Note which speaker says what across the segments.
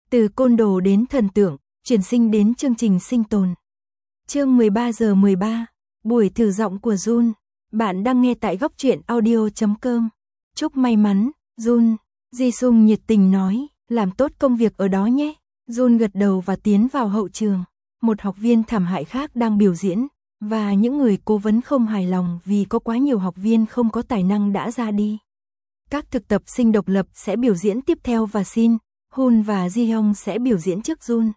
Speaker 1: Từ côn đồ đến thần tượng, chuyển sinh đến chương trình sinh tồn. Chương 13 giờ 13, buổi thử giọng của Jun. Bạn đang nghe tại góc truyện audio.com. Chúc may mắn, Jun. Ji Sung nhiệt tình nói, làm tốt công việc ở đó nhé. Jun gật đầu và tiến vào hậu trường. Một học viên thảm hại khác đang biểu diễn, và những người cố vấn không hài lòng vì có quá nhiều học viên không có tài năng đã ra đi. Các thực tập sinh độc lập sẽ biểu diễn tiếp theo và Shin, Hun và Ji Hyung sẽ biểu diễn trước Jun.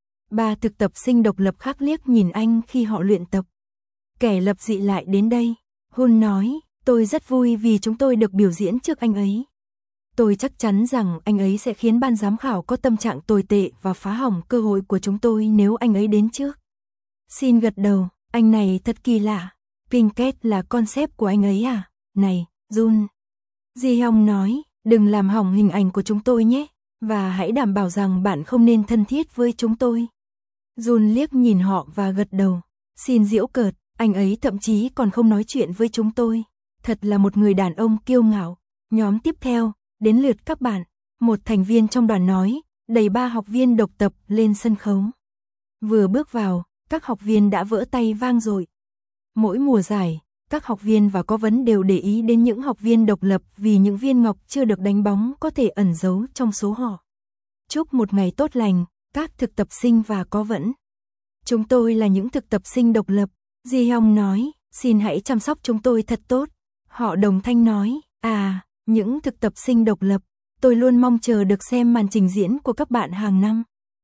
Speaker 1: Ba thực tập sinh độc lập khác liếc nhìn anh khi họ luyện tập. Kẻ lập dị lại đến đây. Hun nói, tôi rất vui vì chúng tôi được biểu diễn trước anh ấy. Tôi chắc chắn rằng anh ấy sẽ khiến ban giám khảo có tâm trạng tồi tệ và phá hỏng cơ hội của chúng tôi nếu anh ấy đến trước. Shin gật đầu, anh này thật kỳ lạ. Pinkett là concept của anh ấy à? Này, Jun. Ji Hyung nói, đừng làm hỏng hình ảnh của chúng tôi nhé, và hãy đảm bảo rằng bạn không nên thân thiết với chúng tôi. Jun liếc nhìn họ và gật đầu. Shin giễu cợt, anh ấy thậm chí còn không nói chuyện với chúng tôi. Thật là một người đàn ông kiêu ngạo. Nhóm tiếp theo, đến lượt các bạn. Một thành viên trong đoàn nói, đẩy 3 học viên độc tập lên sân khấu. Vừa bước vào, các học viên đã vỡ tay vang dội. Mỗi mùa giải, các học viên và cố vấn đều để ý đến những học viên độc lập vì những viên ngọc chưa được đánh bóng có thể ẩn giấu trong số họ. Chúc một ngày tốt lành, các thực tập sinh và cố vấn. Chúng tôi là những thực tập sinh độc lập, Ji Hyung nói, xin hãy chăm sóc chúng tôi thật tốt. Họ đồng thanh nói, những thực tập sinh độc lập, tôi luôn mong chờ được xem màn trình diễn của các bạn hàng năm.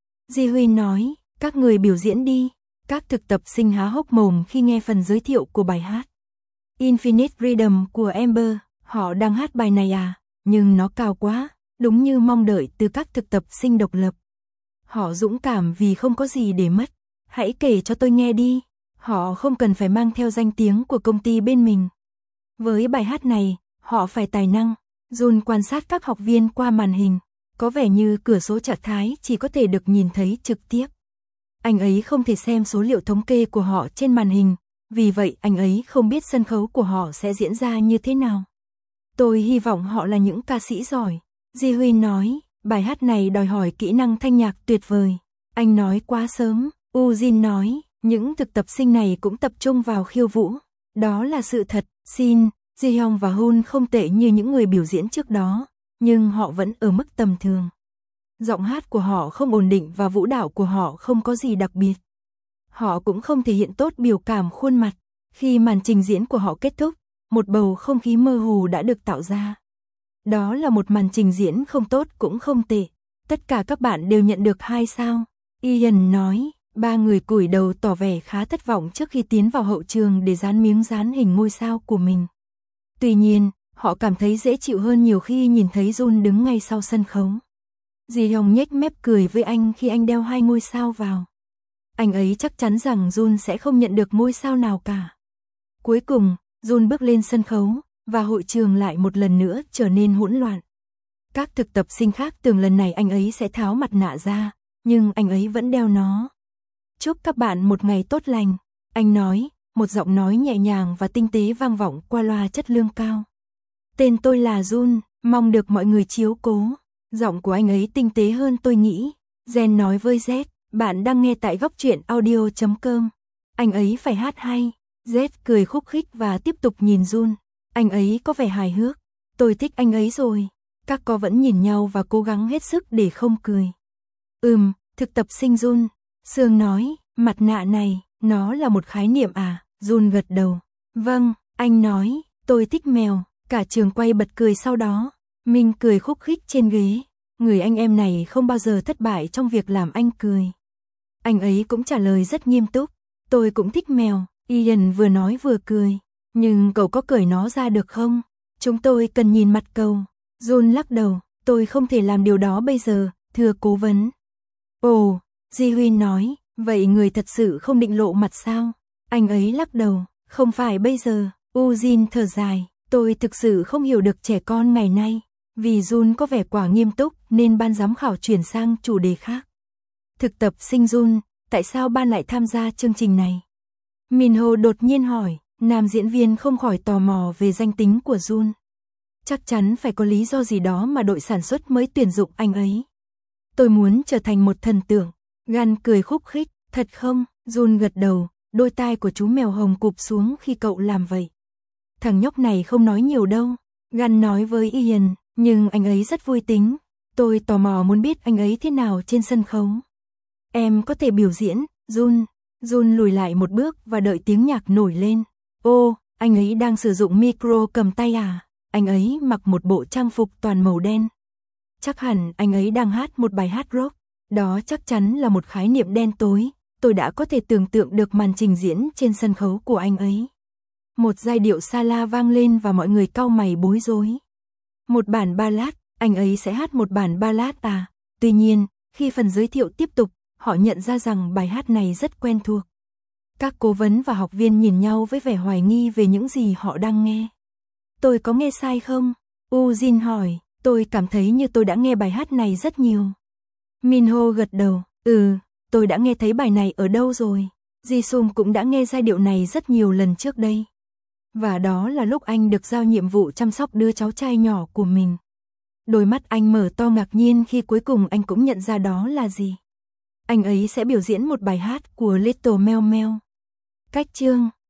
Speaker 1: Ji Huy nói, các người biểu diễn đi. Các thực tập sinh há hốc mồm khi nghe phần giới thiệu của bài hát. Infinite Rhythm của Amber, họ đang hát bài này à, nhưng nó cao quá, đúng như mong đợi từ các thực tập sinh độc lập. Họ dũng cảm vì không có gì để mất, hãy kể cho tôi nghe đi, họ không cần phải mang theo danh tiếng của công ty bên mình. Với bài hát này, họ phải tài năng. Jun quan sát các học viên qua màn hình, có vẻ như cửa số trạng thái chỉ có thể được nhìn thấy trực tiếp. Anh ấy không thể xem số liệu thống kê của họ trên màn hình, vì vậy anh ấy không biết sân khấu của họ sẽ diễn ra như thế nào. Tôi hy vọng họ là những ca sĩ giỏi. Ji Huy nói, bài hát này đòi hỏi kỹ năng thanh nhạc tuyệt vời. Anh nói quá sớm. Ujin nói, những thực tập sinh này cũng tập trung vào khiêu vũ. Đó là sự thật. Shin, Ji Hyung và Hun không tệ như những người biểu diễn trước đó, nhưng họ vẫn ở mức tầm thường. Giọng hát của họ không ổn định và vũ đạo của họ không có gì đặc biệt. Họ cũng không thể hiện tốt biểu cảm khuôn mặt. Khi màn trình diễn của họ kết thúc, một bầu không khí mơ hồ đã được tạo ra. Đó là một màn trình diễn không tốt cũng không tệ. Tất cả các bạn đều nhận được 2 sao. Ian nói, 3 người cúi đầu tỏ vẻ khá thất vọng trước khi tiến vào hậu trường để dán miếng dán hình ngôi sao của mình. Tuy nhiên, họ cảm thấy dễ chịu hơn nhiều khi nhìn thấy Jun đứng ngay sau sân khấu. Ji Hyung nhếch mép cười với anh khi anh đeo 2 ngôi sao vào. Anh ấy chắc chắn rằng Jun sẽ không nhận được ngôi sao nào cả. Cuối cùng, Jun bước lên sân khấu, và hội trường lại một lần nữa trở nên hỗn loạn. Các thực tập sinh khác tưởng lần này anh ấy sẽ tháo mặt nạ ra, nhưng anh ấy vẫn đeo nó. Chúc các bạn một ngày tốt lành, anh nói, một giọng nói nhẹ nhàng và tinh tế vang vọng qua loa chất lượng cao. Tên tôi là Jun, mong được mọi người chiếu cố. Giọng của anh ấy tinh tế hơn tôi nghĩ. Jen nói với Z, bạn đang nghe tại góc truyện audio.com. Anh ấy phải hát hay. Z cười khúc khích và tiếp tục nhìn Jun. Anh ấy có vẻ hài hước. Tôi thích anh ấy rồi. Các cô vẫn nhìn nhau và cố gắng hết sức để không cười. Thực tập sinh Jun. Sương nói, mặt nạ này, nó là một khái niệm à? Jun gật đầu. Vâng, anh nói, tôi thích mèo. Cả trường quay bật cười sau đó. Minh cười khúc khích trên ghế. Người anh em này không bao giờ thất bại trong việc làm anh cười. Anh ấy cũng trả lời rất nghiêm túc. Tôi cũng thích mèo. Ian vừa nói vừa cười. Nhưng cậu có cởi nó ra được không? Chúng tôi cần nhìn mặt cậu. Jun lắc đầu. Tôi không thể làm điều đó bây giờ, thưa cố vấn. Ồ, Ji Huy nói. Vậy người thật sự không định lộ mặt sao? Anh ấy lắc đầu. Không phải bây giờ. Ujin thở dài. Tôi thực sự không hiểu được trẻ con ngày nay. Vì Jun có vẻ quá nghiêm túc nên ban giám khảo chuyển sang chủ đề khác. Thực tập sinh Jun, tại sao ban lại tham gia chương trình này? Minho đột nhiên hỏi, nam diễn viên không khỏi tò mò về danh tính của Jun. Chắc chắn phải có lý do gì đó mà đội sản xuất mới tuyển dụng anh ấy. Tôi muốn trở thành một thần tượng. Gan cười khúc khích, thật không? Jun gật đầu, đôi tai của chú mèo hồng cụp xuống khi cậu làm vậy. Thằng nhóc này không nói nhiều đâu, Gan nói với Ian, nhưng anh ấy rất vui tính. Tôi tò mò muốn biết anh ấy thế nào trên sân khấu. Em có thể biểu diễn, Jun. Jun lùi lại một bước và đợi tiếng nhạc nổi lên. Ô, anh ấy đang sử dụng micro cầm tay à? Anh ấy mặc một bộ trang phục toàn màu đen. Chắc hẳn anh ấy đang hát một bài hát rock. Đó chắc chắn là một khái niệm đen tối. Tôi đã có thể tưởng tượng được màn trình diễn trên sân khấu của anh ấy. Một giai điệu sa la vang lên và mọi người cau mày bối rối. Một bản ballad, anh ấy sẽ hát một bản ballad à? Tuy nhiên, khi phần giới thiệu tiếp tục, họ nhận ra rằng bài hát này rất quen thuộc. Các cố vấn và học viên nhìn nhau với vẻ hoài nghi về những gì họ đang nghe. Tôi có nghe sai không? Eugene hỏi, tôi cảm thấy như tôi đã nghe bài hát này rất nhiều. Minho gật đầu, tôi đã nghe thấy bài này ở đâu rồi. Jisung cũng đã nghe giai điệu này rất nhiều lần trước đây. Và đó là lúc anh được giao nhiệm vụ chăm sóc đứa cháu trai nhỏ của mình. Đôi mắt anh mở to ngạc nhiên khi cuối cùng anh cũng nhận ra đó là gì. Anh ấy sẽ biểu diễn một bài hát của Little Mel Mel. Cách chương